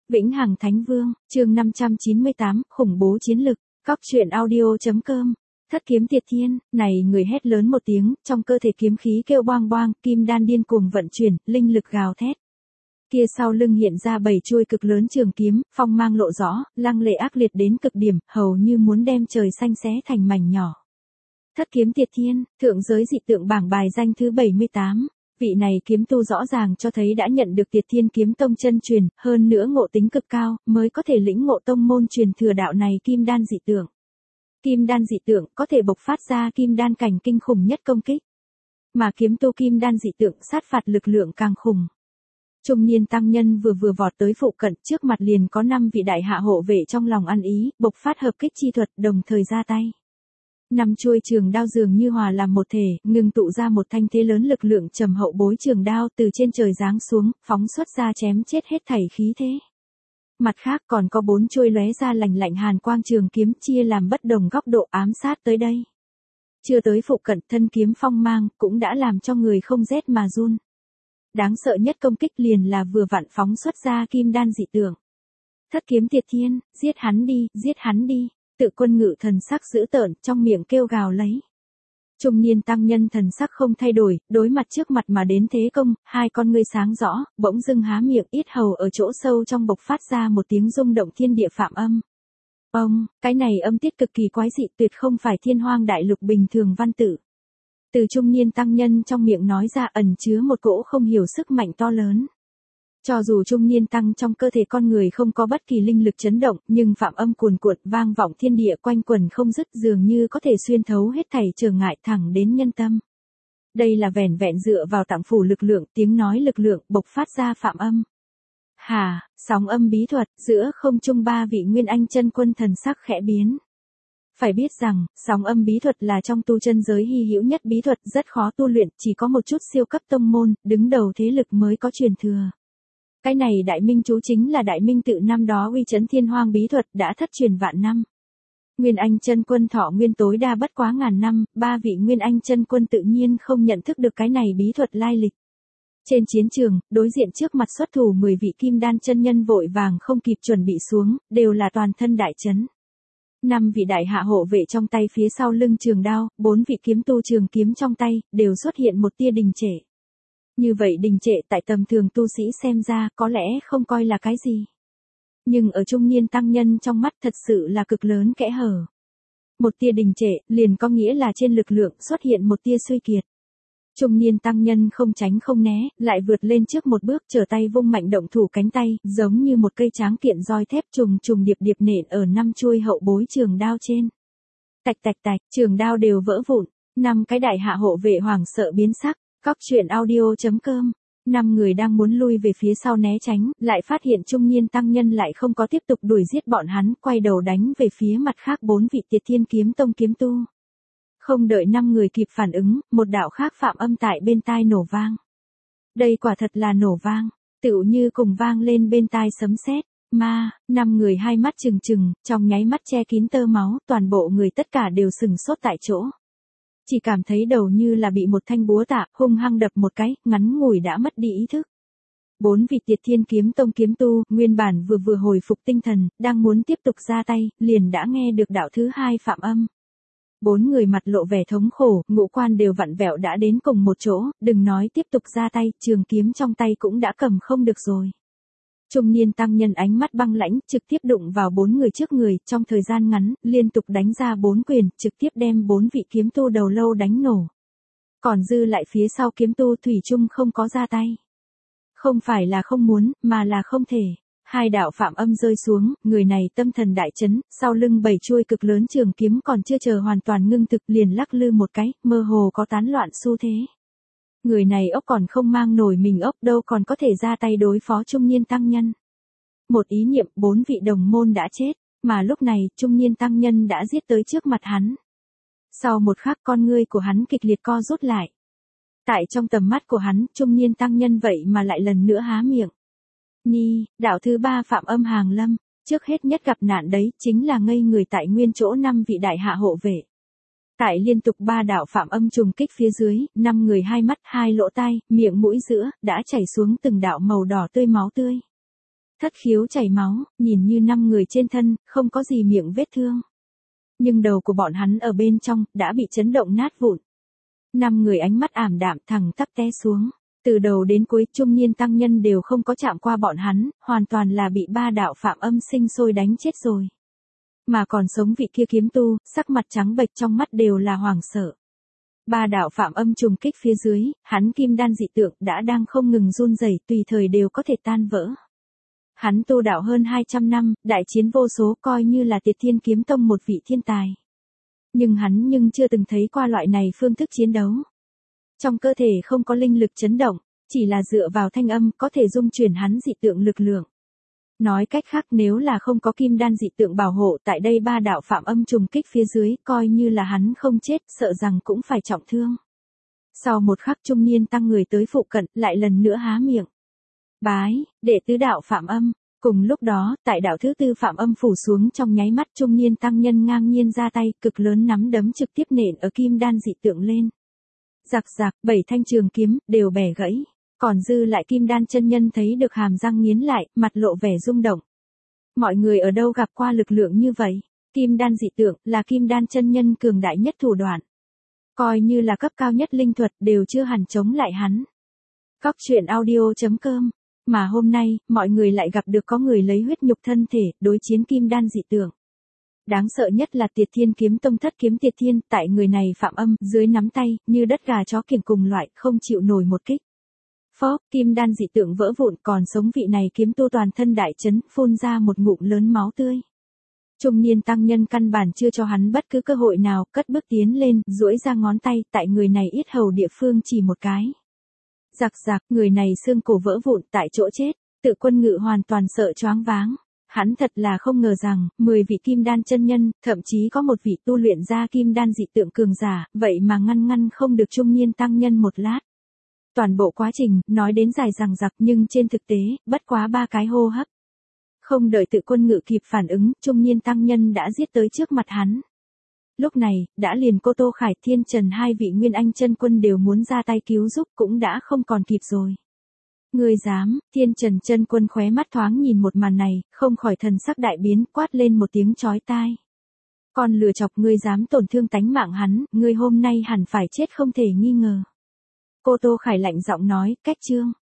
Vĩnh Hằng Thánh Vương, chương 598, khủng bố chiến lực, Cóc truyện audio.com. Thất kiếm Tiệt Thiên, này người hét lớn một tiếng, trong cơ thể kiếm khí kêu boang boang, kim đan điên cuồng vận chuyển, linh lực gào thét. Kia sau lưng hiện ra 7 chuôi cực lớn trường kiếm, phong mang lộ rõ, lăng lệ ác liệt đến cực điểm, hầu như muốn đem trời xanh xé thành mảnh nhỏ. Thất kiếm Tiệt Thiên, thượng giới dị tượng bảng bài danh thứ 78. Vị này kiếm tu rõ ràng cho thấy đã nhận được Tiệt Thiên kiếm tông chân truyền, hơn nữa ngộ tính cực cao, mới có thể lĩnh ngộ tông môn truyền thừa đạo này kim đan dị tượng. Kim đan dị tượng có thể bộc phát ra kim đan cảnh kinh khủng nhất công kích. Mà kiếm tu kim đan dị tượng sát phạt lực lượng càng khủng. Trung niên tăng nhân vừa vọt tới phụ cận, trước mặt liền có 5 vị đại hạ hộ vệ trong lòng ăn ý, bộc phát hợp kích chi thuật đồng thời ra tay. 5 chuôi trường đao dường như hòa làm một thể, ngưng tụ ra một thanh thế lớn lực lượng trầm hậu bối trường đao từ trên trời giáng xuống, phóng xuất ra chém chết hết thảy khí thế. Mặt khác còn có 4 chuôi lóe ra lạnh lạnh hàn quang trường kiếm chia làm bất đồng góc độ ám sát tới đây. Chưa tới phụ cận thân kiếm phong mang cũng đã làm cho người không rét mà run. Đáng sợ nhất công kích liền là vừa vặn phóng xuất ra kim đan dị tượng. Thất kiếm Tiệt Thiên, giết hắn đi. Tự quân ngự thần sắc dữ tợn, trong miệng kêu gào lấy. Trung niên tăng nhân thần sắc không thay đổi, đối mặt trước mặt mà đến thế công, hai con ngươi sáng rõ, bỗng dưng há miệng, yết hầu ở chỗ sâu trong bộc phát ra một tiếng rung động thiên địa phạm âm. Cái này âm tiết cực kỳ quái dị, tuyệt không phải thiên hoang đại lục bình thường văn tự. Từ trung niên tăng nhân trong miệng nói ra ẩn chứa một cỗ không hiểu sức mạnh to lớn. Cho dù trung niên tăng trong cơ thể con người không có bất kỳ linh lực chấn động, nhưng phạm âm cuồn cuộn vang vọng thiên địa quanh quần không dứt, dường như có thể xuyên thấu hết thảy trở ngại thẳng đến nhân tâm. Đây là vẻn vẹn dựa vào tạng phủ lực lượng, tiếng nói lực lượng bộc phát ra phạm âm. Sóng âm bí thuật, giữa không trung 3 vị Nguyên Anh chân quân thần sắc khẽ biến. Phải biết rằng, sóng âm bí thuật là trong tu chân giới hy hữu nhất bí thuật, rất khó tu luyện, chỉ có một chút siêu cấp tông môn, đứng đầu thế lực mới có truyền thừa. Cái này đại minh chú chính là đại minh tự năm đó uy chấn thiên hoang bí thuật đã thất truyền vạn năm. Nguyên Anh chân quân thọ nguyên tối đa bất quá ngàn năm, 3 vị Nguyên Anh chân quân tự nhiên không nhận thức được cái này bí thuật lai lịch. Trên chiến trường, đối diện trước mặt xuất thủ 10 vị kim đan chân nhân vội vàng không kịp chuẩn bị xuống, đều là toàn thân đại chấn. 5 vị đại hạ hộ vệ trong tay phía sau lưng trường đao, 4 vị kiếm tu trường kiếm trong tay, đều xuất hiện một tia đình trệ. Như vậy đình trệ tại tầm thường tu sĩ xem ra có lẽ không coi là cái gì. Nhưng ở trung niên tăng nhân trong mắt thật sự là cực lớn kẽ hở. Một tia đình trệ liền có nghĩa là trên lực lượng xuất hiện một tia suy kiệt. Trung niên tăng nhân không tránh không né, lại vượt lên trước một bước trở tay vung mạnh động thủ cánh tay, giống như một cây tráng kiện roi thép trùng điệp nện ở 5 chuôi hậu bối trường đao trên. Tạch, trường đao đều vỡ vụn, 5 cái đại hạ hộ vệ hoảng sợ biến sắc. Cóc truyện audio.com. 5 người đang muốn lui về phía sau né tránh, lại phát hiện trung niên tăng nhân lại không có tiếp tục đuổi giết bọn hắn, quay đầu đánh về phía mặt khác 4 vị Tiệt Thiên kiếm tông kiếm tu. Không đợi 5 người kịp phản ứng, một đạo khác phạm âm tại bên tai nổ vang. Đây quả thật là nổ vang, tựu như cùng vang lên bên tai sấm sét. 5 người hai mắt trừng, trong nháy mắt che kín tơ máu, toàn bộ người tất cả đều sừng sốt tại chỗ. Chỉ cảm thấy đầu như là bị một thanh búa tạ, hung hăng đập một cái, ngắn ngủi đã mất đi ý thức. 4 vị Tiệt Thiên kiếm tông kiếm tu, nguyên bản vừa hồi phục tinh thần, đang muốn tiếp tục ra tay, liền đã nghe được đạo thứ 2 phạm âm. 4 người mặt lộ vẻ thống khổ, ngũ quan đều vặn vẹo đã đến cùng một chỗ, đừng nói tiếp tục ra tay, trường kiếm trong tay cũng đã cầm không được rồi. Trung niên tăng nhân ánh mắt băng lãnh, trực tiếp đụng vào 4 người trước người, trong thời gian ngắn, liên tục đánh ra 4 quyền, trực tiếp đem 4 vị kiếm tu đầu lâu đánh nổ. Còn dư lại phía sau kiếm tu thủy chung không có ra tay. Không phải là không muốn, mà là không thể. 2 đạo phạm âm rơi xuống, người này tâm thần đại chấn, sau lưng 7 chuôi cực lớn trường kiếm còn chưa chờ hoàn toàn ngưng thực liền lắc lư một cái, mơ hồ có tán loạn xu thế. Người này ốc còn không mang nổi mình ốc đâu còn có thể ra tay đối phó trung niên tăng nhân. Một ý niệm 4 vị đồng môn đã chết, mà lúc này trung niên tăng nhân đã giết tới trước mặt hắn. Sau một khắc con ngươi của hắn kịch liệt co rút lại. Tại trong tầm mắt của hắn, trung niên tăng nhân vậy mà lại lần nữa há miệng. Đạo thứ 3 phạm âm hàng lâm, trước hết nhất gặp nạn đấy chính là ngây người tại nguyên chỗ 5 vị đại hạ hộ vệ. Tại liên tục 3 đạo phạm âm trùng kích phía dưới, 5 người hai mắt, 2 lỗ tai, miệng mũi giữa, đã chảy xuống từng đạo màu đỏ tươi máu tươi. thất khiếu chảy máu, nhìn như 5 người trên thân, không có gì miệng vết thương. Nhưng đầu của bọn hắn ở bên trong, đã bị chấn động nát vụn. 5 người ánh mắt ảm đạm thẳng tắp té xuống. Từ đầu đến cuối, trung niên tăng nhân đều không có chạm qua bọn hắn, hoàn toàn là bị 3 đạo phạm âm sinh sôi đánh chết rồi. Mà còn sống vị kia kiếm tu, sắc mặt trắng bệch, trong mắt đều là hoảng sợ. 3 đạo phạm âm trùng kích phía dưới, hắn kim đan dị tượng đã đang không ngừng run rẩy, tùy thời đều có thể tan vỡ. Hắn tu đạo hơn 200 năm, đại chiến vô số, coi như là Tiệt Thiên Kiếm Tông một vị thiên tài. Nhưng hắn chưa từng thấy qua loại này phương thức chiến đấu. Trong cơ thể không có linh lực chấn động, chỉ là dựa vào thanh âm có thể dung chuyển hắn dị tượng lực lượng. Nói cách khác, nếu là không có kim đan dị tượng bảo hộ, tại đây 3 đạo phạm âm trùng kích phía dưới, coi như là hắn không chết, sợ rằng cũng phải trọng thương. Sau một khắc, trung niên tăng người tới phụ cận, lại lần nữa há miệng. Bái, đệ tứ đạo phạm âm. Cùng lúc đó, tại đạo thứ tư phạm âm phủ xuống, trong nháy mắt trung niên tăng nhân ngang nhiên ra tay, cực lớn nắm đấm trực tiếp nện ở kim đan dị tượng lên. Rạc rạc, 7 thanh trường kiếm, đều bẻ gãy. Còn dư lại kim đan chân nhân thấy được hàm răng nghiến lại, mặt lộ vẻ rung động. Mọi người ở đâu gặp qua lực lượng như vậy? Kim đan dị tượng, là kim đan chân nhân cường đại nhất thủ đoạn. Coi như là cấp cao nhất linh thuật, đều chưa hẳn chống lại hắn. Cóc truyện audio.com. Mà hôm nay, mọi người lại gặp được có người lấy huyết nhục thân thể, đối chiến kim đan dị tượng. Đáng sợ nhất là Tiệt Thiên Kiếm Tông thất kiếm Tiệt Thiên, tại người này phạm âm, dưới nắm tay, như đất gà chó kiểng cùng loại, không chịu nổi một kích. Phốc, kim đan dị tượng vỡ vụn, còn sống vị này kiếm tu toàn thân đại chấn, phun ra một ngụm lớn máu tươi. Trung niên tăng nhân căn bản chưa cho hắn bất cứ cơ hội nào, cất bước tiến lên, duỗi ra ngón tay, tại người này yết hầu địa phương chỉ một cái. Rạc rạc, người này xương cổ vỡ vụn tại chỗ chết, Tự Quân Ngự hoàn toàn sợ choáng váng. Hắn thật là không ngờ rằng, 10 vị kim đan chân nhân, thậm chí có một vị tu luyện ra kim đan dị tượng cường giả, vậy mà ngăn không được trung niên tăng nhân một lát. Toàn bộ quá trình, nói đến dài dằng dặc nhưng trên thực tế, bất quá 3 cái hô hấp. Không đợi Tự Quân Ngự kịp phản ứng, trung niên tăng nhân đã giết tới trước mặt hắn. Lúc này, đã liền Cô Tô Khải, Thiên Trần hai vị Nguyên Anh chân quân đều muốn ra tay cứu giúp cũng đã không còn kịp rồi. Ngươi dám? Thiên Trần chân quân khóe mắt thoáng nhìn một màn này, không khỏi thần sắc đại biến, quát lên một tiếng chói tai. Con lừa chọc, ngươi dám tổn thương tánh mạng hắn, ngươi hôm nay hẳn phải chết không thể nghi ngờ. Cô Tô Khải lạnh giọng nói, cách chương.